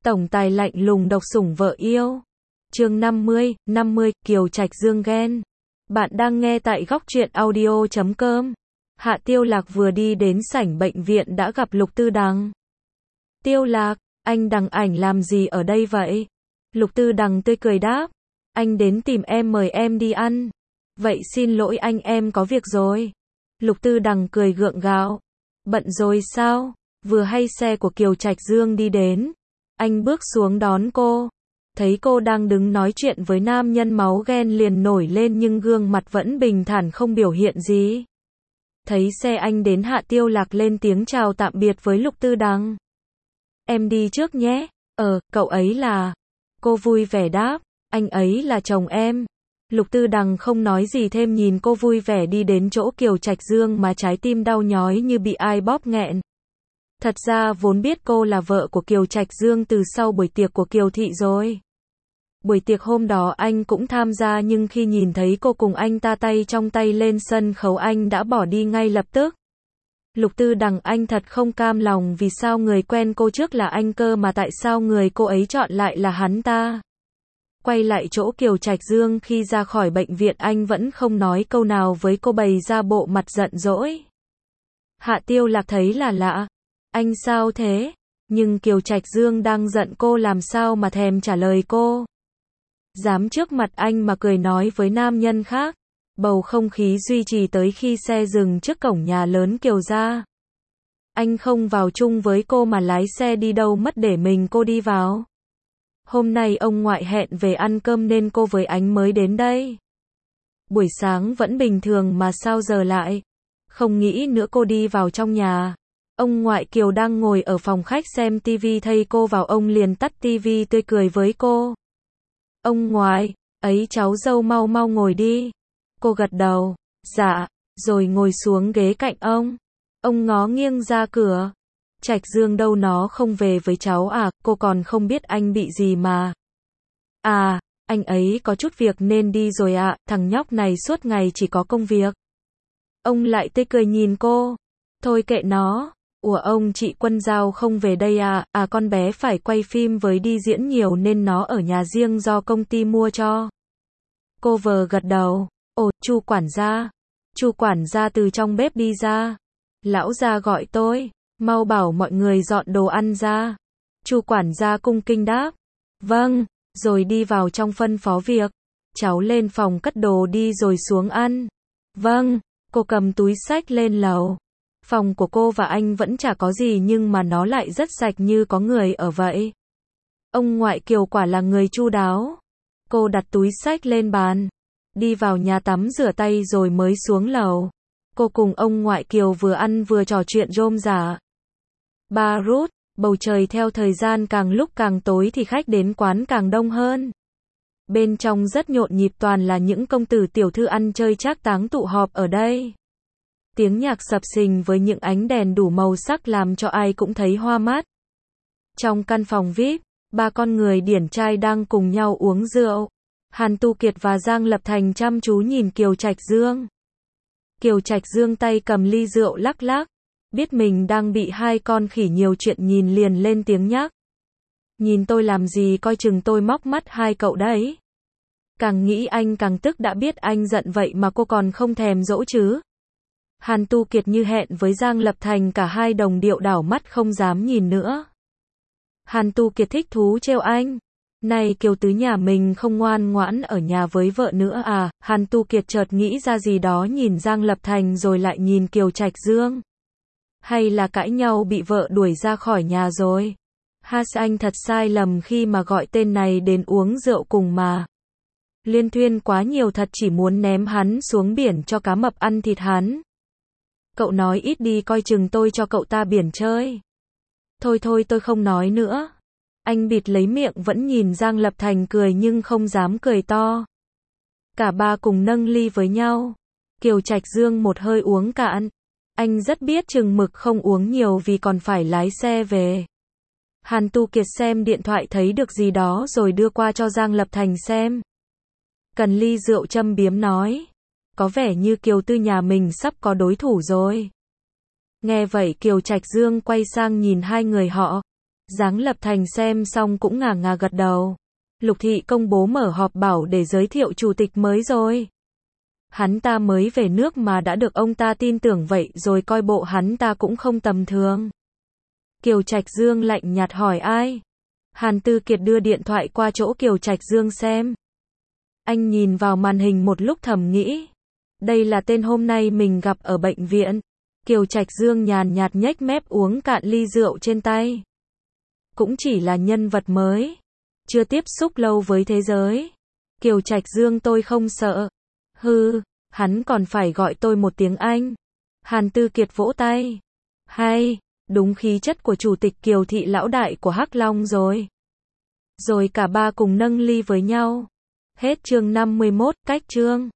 Tổng tài lạnh lùng độc sủng vợ yêu. Chương 50, Kiều Trạch Dương ghen. Bạn đang nghe tại góc truyện audio.com. Hạ Tiêu Lạc vừa đi đến sảnh bệnh viện đã gặp Lục Tư Đằng. Tiêu Lạc, anh Đằng ảnh làm gì ở đây vậy? Lục Tư Đằng tươi cười đáp. Anh đến tìm em mời em đi ăn. Vậy xin lỗi anh, em có việc rồi. Lục Tư Đằng cười gượng gạo. Bận rồi sao? Vừa hay xe của Kiều Trạch Dương đi đến. Anh bước xuống đón cô. Thấy cô đang đứng nói chuyện với nam nhân, máu ghen liền nổi lên nhưng gương mặt vẫn bình thản không biểu hiện gì. Thấy xe anh đến, Hạ Tiêu Lạc lên tiếng chào tạm biệt với Lục Tư Đằng. Em đi trước nhé. Cậu ấy là... Cô vui vẻ đáp. Anh ấy là chồng em. Lục Tư Đằng không nói gì thêm, nhìn cô vui vẻ đi đến chỗ Kiều Trạch Dương mà trái tim đau nhói như bị ai bóp nghẹn. Thật ra vốn biết cô là vợ của Kiều Trạch Dương từ sau buổi tiệc của Kiều Thị rồi. Buổi tiệc hôm đó anh cũng tham gia, nhưng khi nhìn thấy cô cùng anh ta tay trong tay lên sân khấu, anh đã bỏ đi ngay lập tức. Lục Tư Đằng, anh thật không cam lòng, vì sao người quen cô trước là anh cơ mà tại sao người cô ấy chọn lại là hắn ta. Quay lại chỗ Kiều Trạch Dương, khi ra khỏi bệnh viện anh vẫn không nói câu nào với cô, bày ra bộ mặt giận dỗi. Hạ Tiêu Lạc thấy là lạ. Anh sao thế? Nhưng Kiều Trạch Dương đang giận cô, làm sao mà thèm trả lời cô. Dám trước mặt anh mà cười nói với nam nhân khác. Bầu không khí duy trì tới khi xe dừng trước cổng nhà lớn Kiều gia. Anh không vào chung với cô mà lái xe đi đâu mất để mình cô đi vào. Hôm nay ông ngoại hẹn về ăn cơm nên cô với anh mới đến đây. Buổi sáng vẫn bình thường mà sao giờ lại không nghĩ nữa. Cô đi vào trong nhà. Ông ngoại Kiều đang ngồi ở phòng khách xem tivi, thấy cô vào ông liền tắt tivi, tươi cười với cô. Ông ngoại, ấy cháu dâu mau mau ngồi đi. Cô gật đầu, dạ, rồi ngồi xuống ghế cạnh ông. Ông ngó nghiêng ra cửa. Trạch Dương đâu, nó không về với cháu à? Cô còn không biết anh bị gì mà. À, anh ấy có chút việc nên đi rồi ạ. Thằng nhóc này suốt ngày chỉ có công việc. Ông lại tươi cười nhìn cô. Thôi kệ nó. Ủa, ông chị Quân Giao không về đây à? À, con bé phải quay phim với đi diễn nhiều nên nó ở nhà riêng do công ty mua cho. Cô vờ gật đầu. Ồ, Chu quản gia. Chu quản gia từ trong bếp đi ra. Lão gia gọi tôi. Mau bảo mọi người dọn đồ ăn ra. Chu quản gia cung kính đáp. Vâng, rồi đi vào trong phân phó việc. Cháu lên phòng cất đồ đi rồi xuống ăn. Vâng, cô cầm túi xách lên lầu. Phòng của cô và anh vẫn chả có gì nhưng mà nó lại rất sạch như có người ở vậy. Ông ngoại Kiều quả là người chu đáo. Cô đặt túi xách lên bàn. Đi vào nhà tắm rửa tay rồi mới xuống lầu. Cô cùng ông ngoại Kiều vừa ăn vừa trò chuyện rôm rả. Ba rút, bầu trời theo thời gian càng lúc càng tối thì khách đến quán càng đông hơn. Bên trong rất nhộn nhịp, toàn là những công tử tiểu thư ăn chơi trác táng tụ họp ở đây. Tiếng nhạc sập sình với những ánh đèn đủ màu sắc làm cho ai cũng thấy hoa mắt. Trong căn phòng VIP, ba con người điển trai đang cùng nhau uống rượu. Hàn Tu Kiệt và Giang Lập Thành chăm chú nhìn Kiều Trạch Dương. Kiều Trạch Dương tay cầm ly rượu lắc lắc. Biết mình đang bị hai con khỉ nhiều chuyện nhìn liền lên tiếng nhắc. Nhìn tôi làm gì, coi chừng tôi móc mắt hai cậu đấy. Càng nghĩ anh càng tức, đã biết anh giận vậy mà cô còn không thèm dỗ chứ. Hàn Tu Kiệt như hẹn với Giang Lập Thành, cả hai đồng điệu đảo mắt không dám nhìn nữa. Hàn Tu Kiệt thích thú trêu anh. Này Kiều tứ, nhà mình không ngoan ngoãn ở nhà với vợ nữa à? Hàn Tu Kiệt chợt nghĩ ra gì đó, nhìn Giang Lập Thành rồi lại nhìn Kiều Trạch Dương. Hay là cãi nhau bị vợ đuổi ra khỏi nhà rồi? Anh thật sai lầm khi mà gọi tên này đến uống rượu cùng mà. Liên thuyên quá nhiều, thật chỉ muốn ném hắn xuống biển cho cá mập ăn thịt hắn. Cậu nói ít đi, coi chừng tôi cho cậu ta biển chơi. Thôi thôi, tôi không nói nữa. Anh bịt lấy miệng, vẫn nhìn Giang Lập Thành cười nhưng không dám cười to. Cả ba cùng nâng ly với nhau. Kiều Trạch Dương một hơi uống cạn. Anh rất biết chừng mực không uống nhiều vì còn phải lái xe về. Hàn Tu Kiệt xem điện thoại thấy được gì đó rồi đưa qua cho Giang Lập Thành xem. Cần ly rượu châm biếm nói. Có vẻ như Kiều Tư nhà mình sắp có đối thủ rồi. Nghe vậy Kiều Trạch Dương quay sang nhìn hai người họ. Giáng Lập Thành xem xong cũng ngà ngà gật đầu. Lục Thị công bố mở họp bảo để giới thiệu chủ tịch mới rồi. Hắn ta mới về nước mà đã được ông ta tin tưởng vậy rồi, coi bộ hắn ta cũng không tầm thường. Kiều Trạch Dương lạnh nhạt hỏi ai? Hàn Tư Kiệt đưa điện thoại qua chỗ Kiều Trạch Dương xem. Anh nhìn vào màn hình một lúc thầm nghĩ. Đây là tên hôm nay mình gặp ở bệnh viện. Kiều Trạch Dương nhàn nhạt nhếch mép uống cạn ly rượu trên tay. Cũng chỉ là nhân vật mới. Chưa tiếp xúc lâu với thế giới. Kiều Trạch Dương tôi không sợ. Hừ, hắn còn phải gọi tôi một tiếng anh. Hàn Tư Kiệt vỗ tay. Hay, đúng khí chất của chủ tịch Kiều thị lão đại của Hắc Long rồi. Rồi cả ba cùng nâng ly với nhau. Hết chương 51, cách chương.